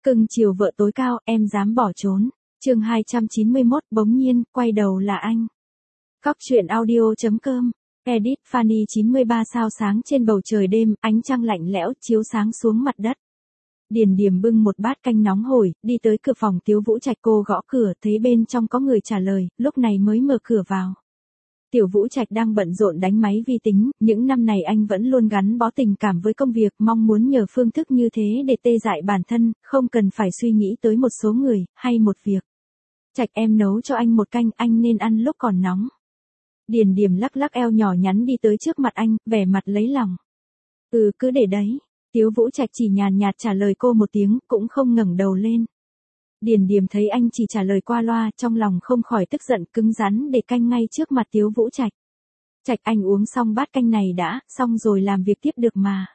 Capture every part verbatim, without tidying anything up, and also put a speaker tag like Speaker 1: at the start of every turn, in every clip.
Speaker 1: Cưng chiều vợ tối cao, em dám bỏ trốn. Chương hai trăm chín mươi mốt, bỗng nhiên, quay đầu là anh. Cóc truyện audio chấm com. Edit Fanny chín mươi ba sao sáng trên bầu trời đêm, ánh trăng lạnh lẽo chiếu sáng xuống mặt đất. Điền Điềm bưng một bát canh nóng hổi, đi tới cửa phòng Tiếu Vũ Trạch, cô gõ cửa, thấy bên trong có người trả lời, lúc này mới mở cửa vào. Tiểu Vũ Trạch đang bận rộn đánh máy vi tính, những năm này anh vẫn luôn gắn bó tình cảm với công việc, mong muốn nhờ phương thức như thế để tê dại bản thân, không cần phải suy nghĩ tới một số người, hay một việc. Trạch, em nấu cho anh một canh, anh nên ăn lúc còn nóng. Điền Điềm lắc lắc eo nhỏ nhắn đi tới trước mặt anh, vẻ mặt lấy lòng. Ừ, cứ để đấy. Tiếu Vũ Trạch chỉ nhàn nhạt trả lời cô một tiếng, cũng không ngẩng đầu lên. Điền Điềm thấy anh chỉ trả lời qua loa, trong lòng không khỏi tức giận, cứng rắn để canh ngay trước mặt Tiếu Vũ Trạch. Trạch, anh uống xong bát canh này đã, xong rồi làm việc tiếp được mà.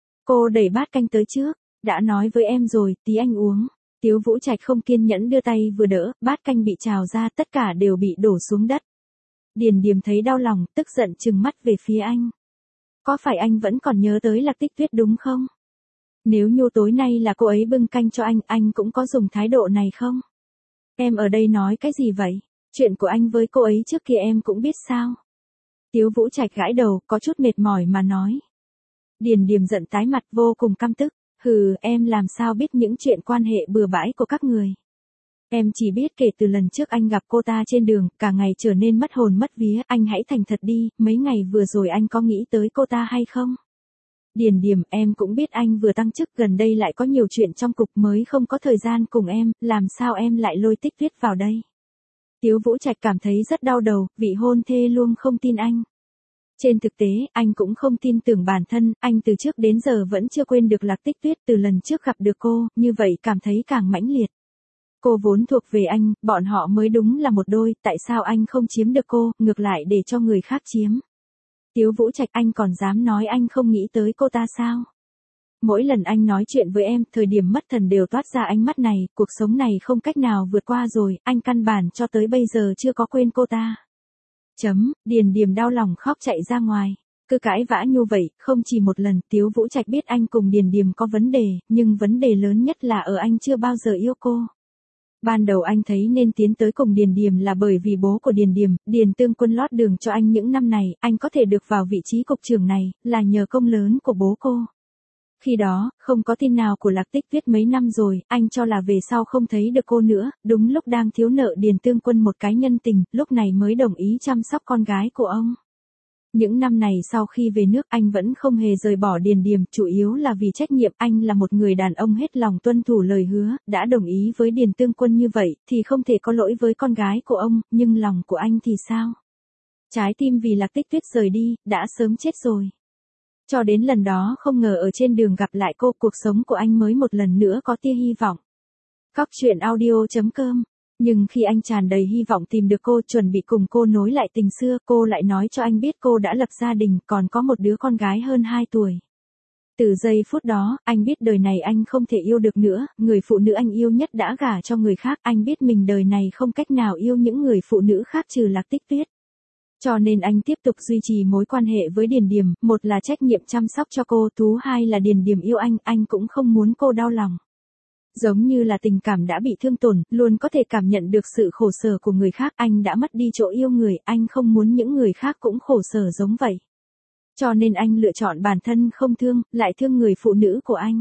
Speaker 1: Cô đẩy bát canh tới trước, đã nói với em rồi, tí anh uống. Tiếu Vũ Trạch không kiên nhẫn đưa tay vừa đỡ, bát canh bị trào ra, tất cả đều bị đổ xuống đất. Điền Điềm thấy đau lòng, tức giận trừng mắt về phía anh. Có phải anh vẫn còn nhớ tới Lạc Tích Tuyết đúng không? Nếu như tối nay là cô ấy bưng canh cho anh, anh cũng có dùng thái độ này không? Em ở đây nói cái gì vậy? Chuyện của anh với cô ấy trước kia em cũng biết sao? Tiếu Vũ Trạch gãi đầu, có chút mệt mỏi mà nói. Điền Điềm giận tái mặt, vô cùng căm tức. Hừ, em làm sao biết những chuyện quan hệ bừa bãi của các người? Em chỉ biết kể từ lần trước anh gặp cô ta trên đường, cả ngày trở nên mất hồn mất vía, anh hãy thành thật đi, mấy ngày vừa rồi anh có nghĩ tới cô ta hay không? Điền Điềm, em cũng biết anh vừa tăng chức, gần đây lại có nhiều chuyện trong cục mới không có thời gian cùng em, làm sao em lại lôi Tích Tuyết vào đây? Tiếu Vũ Trạch cảm thấy rất đau đầu, vị hôn thê luôn không tin anh. Trên thực tế, anh cũng không tin tưởng bản thân, anh từ trước đến giờ vẫn chưa quên được Lạc Tích Tuyết, từ lần trước gặp được cô, như vậy cảm thấy càng mãnh liệt. Cô vốn thuộc về anh, bọn họ mới đúng là một đôi, tại sao anh không chiếm được cô, ngược lại để cho người khác chiếm? Tiếu Vũ Trạch, anh còn dám nói anh không nghĩ tới cô ta sao? Mỗi lần anh nói chuyện với em, thời điểm mất thần đều toát ra ánh mắt này, cuộc sống này không cách nào vượt qua rồi, anh căn bản cho tới bây giờ chưa có quên cô ta. Chấm, Điền Điềm đau lòng khóc chạy ra ngoài. Cứ cãi vã như vậy, không chỉ một lần, Tiếu Vũ Trạch biết anh cùng Điền Điềm có vấn đề, nhưng vấn đề lớn nhất là ở anh chưa bao giờ yêu cô. Ban đầu anh thấy nên tiến tới cùng Điền Điềm là bởi vì bố của Điền Điềm, Điền Tương Quân lót đường cho anh những năm này, anh có thể được vào vị trí cục trưởng này, là nhờ công lớn của bố cô. Khi đó, không có tin nào của Lạc Tích Tuyết mấy năm rồi, anh cho là về sau không thấy được cô nữa, đúng lúc đang thiếu nợ Điền Tương Quân một cái nhân tình, lúc này mới đồng ý chăm sóc con gái của ông. Những năm này sau khi về nước anh vẫn không hề rời bỏ Điền Điềm, chủ yếu là vì trách nhiệm, anh là một người đàn ông hết lòng tuân thủ lời hứa, đã đồng ý với Điền Tương Quân như vậy, thì không thể có lỗi với con gái của ông, nhưng lòng của anh thì sao? Trái tim vì Lạc Tích Tuyết rời đi, đã sớm chết rồi. Cho đến lần đó không ngờ ở trên đường gặp lại cô, cuộc sống của anh mới một lần nữa có tia hy vọng. Cóc truyện audio chấm com. Nhưng khi anh tràn đầy hy vọng tìm được cô, chuẩn bị cùng cô nối lại tình xưa, cô lại nói cho anh biết cô đã lập gia đình, còn có một đứa con gái hơn hai tuổi. Từ giây phút đó, anh biết đời này anh không thể yêu được nữa, người phụ nữ anh yêu nhất đã gả cho người khác, anh biết mình đời này không cách nào yêu những người phụ nữ khác trừ Lạc Tích Tuyết. Cho nên anh tiếp tục duy trì mối quan hệ với Điền Điềm, một là trách nhiệm chăm sóc cho cô, thứ hai là Điền Điềm yêu anh, anh cũng không muốn cô đau lòng. Giống như là tình cảm đã bị thương tổn, luôn có thể cảm nhận được sự khổ sở của người khác, anh đã mất đi chỗ yêu người, anh không muốn những người khác cũng khổ sở giống vậy. Cho nên anh lựa chọn bản thân không thương, lại thương người phụ nữ của anh.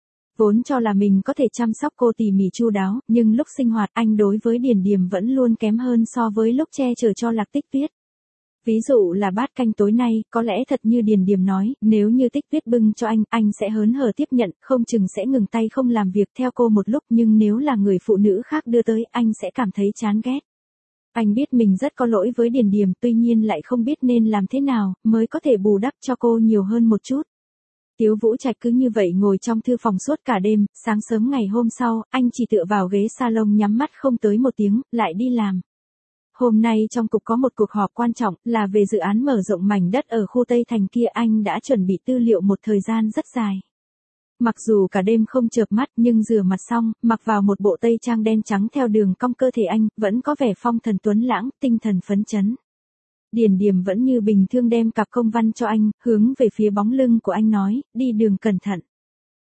Speaker 1: Vốn cho là mình có thể chăm sóc cô tỉ mỉ chu đáo, nhưng lúc sinh hoạt anh đối với Điền Điềm vẫn luôn kém hơn so với lúc che chở cho Lạc Tích Tuyết. Ví dụ là bát canh tối nay, có lẽ thật như Điền Điềm nói, nếu như Tích Tuyết bưng cho anh, anh sẽ hớn hở tiếp nhận, không chừng sẽ ngừng tay không làm việc theo cô một lúc, nhưng nếu là người phụ nữ khác đưa tới, anh sẽ cảm thấy chán ghét. Anh biết mình rất có lỗi với Điền Điềm, tuy nhiên lại không biết nên làm thế nào, mới có thể bù đắp cho cô nhiều hơn một chút. Tiếu Vũ Trạch cứ như vậy ngồi trong thư phòng suốt cả đêm, sáng sớm ngày hôm sau, anh chỉ tựa vào ghế salon nhắm mắt không tới một tiếng, lại đi làm. Hôm nay trong cục có một cuộc họp quan trọng, là về dự án mở rộng mảnh đất ở khu Tây Thành kia, anh đã chuẩn bị tư liệu một thời gian rất dài. Mặc dù cả đêm không chợp mắt, nhưng rửa mặt xong, mặc vào một bộ tây trang đen trắng theo đường cong cơ thể anh, vẫn có vẻ phong thần tuấn lãng, tinh thần phấn chấn. Điền Điềm vẫn như bình thường đem cặp công văn cho anh, hướng về phía bóng lưng của anh nói, đi đường cẩn thận.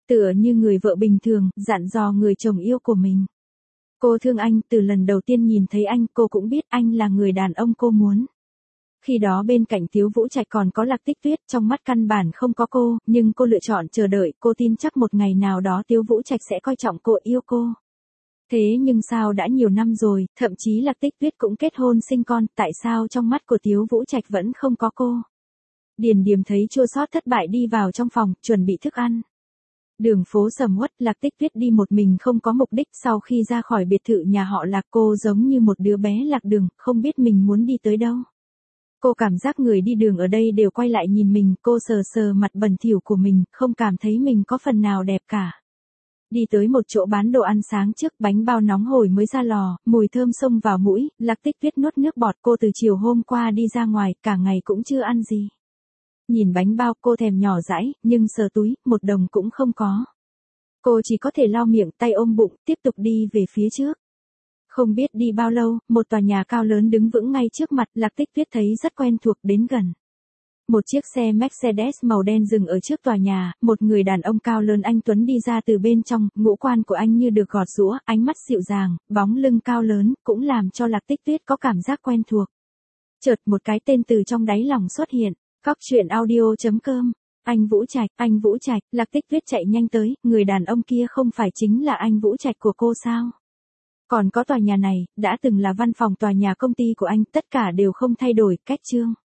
Speaker 1: Tựa như người vợ bình thường, dặn dò người chồng yêu của mình. Cô thương anh, từ lần đầu tiên nhìn thấy anh, cô cũng biết anh là người đàn ông cô muốn. Khi đó bên cạnh Tiếu Vũ Trạch còn có Lạc Tích Tuyết, trong mắt căn bản không có cô, nhưng cô lựa chọn chờ đợi, cô tin chắc một ngày nào đó Tiếu Vũ Trạch sẽ coi trọng cô, yêu cô. Thế nhưng sao đã nhiều năm rồi, thậm chí Lạc Tích Tuyết cũng kết hôn sinh con, tại sao trong mắt của Tiếu Vũ Trạch vẫn không có cô? Điền Điềm thấy chua xót thất bại đi vào trong phòng, chuẩn bị thức ăn. Đường phố sầm uất, Lạc Tích Tuyết đi một mình không có mục đích, sau khi ra khỏi biệt thự nhà họ Lạc, cô giống như một đứa bé lạc đường, không biết mình muốn đi tới đâu. Cô cảm giác người đi đường ở đây đều quay lại nhìn mình, cô sờ sờ mặt bẩn thỉu của mình, không cảm thấy mình có phần nào đẹp cả. Đi tới một chỗ bán đồ ăn sáng trước, bánh bao nóng hổi mới ra lò, mùi thơm xông vào mũi, Lạc Tích Tuyết nuốt nước bọt, cô từ chiều hôm qua đi ra ngoài, cả ngày cũng chưa ăn gì. Nhìn bánh bao cô thèm nhỏ dãi, nhưng sờ túi, một đồng cũng không có. Cô chỉ có thể lau miệng, tay ôm bụng, tiếp tục đi về phía trước. Không biết đi bao lâu, một tòa nhà cao lớn đứng vững ngay trước mặt, Lạc Tích Tuyết thấy rất quen thuộc, đến gần. Một chiếc xe Mercedes màu đen dừng ở trước tòa nhà, một người đàn ông cao lớn anh tuấn đi ra từ bên trong, ngũ quan của anh như được gọt giũa, ánh mắt dịu dàng, bóng lưng cao lớn, cũng làm cho Lạc Tích Tuyết có cảm giác quen thuộc. Chợt một cái tên từ trong đáy lòng xuất hiện, cóc truyện audio chấm com. Anh Vũ Trạch, anh Vũ Trạch, Lạc Tích Tuyết chạy nhanh tới, người đàn ông kia không phải chính là anh Vũ Trạch của cô sao? Còn có tòa nhà này, đã từng là văn phòng tòa nhà công ty của anh, tất cả đều không thay đổi, cách trương.